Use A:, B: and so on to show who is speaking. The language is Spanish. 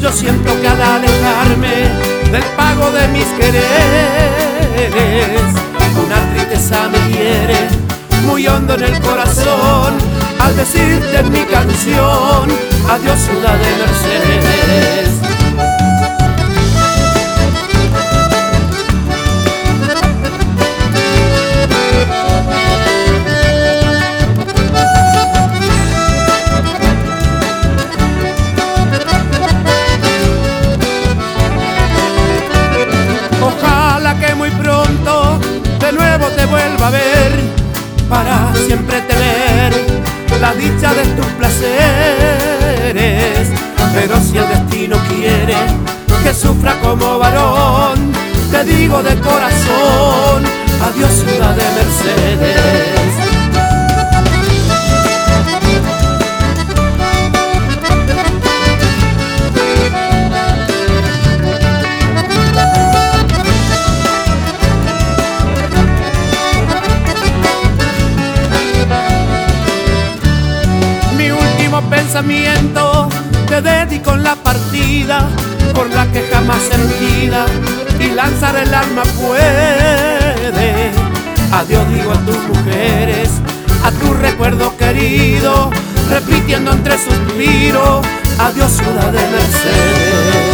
A: Yo siento que al alejarme del pago de mis quereres, una tristeza me hiere muy hondo en el corazón, al decirte en mi canción, adiós ciudad de Mercedes. Ojalá que muy pronto de nuevo te vuelva a ver, para siempre tener la dicha de tus placeres. Pero si el destino quiere que sufra como varón, te digo de corazón, adiós ciudad de Mercedes. Pensamiento te dedico en la partida por la que jamás sentida y lanzar el alma puede. Adiós digo a tus mujeres, a tu recuerdo querido, repitiendo entre suspiros, adiós ciudad de Mercedes.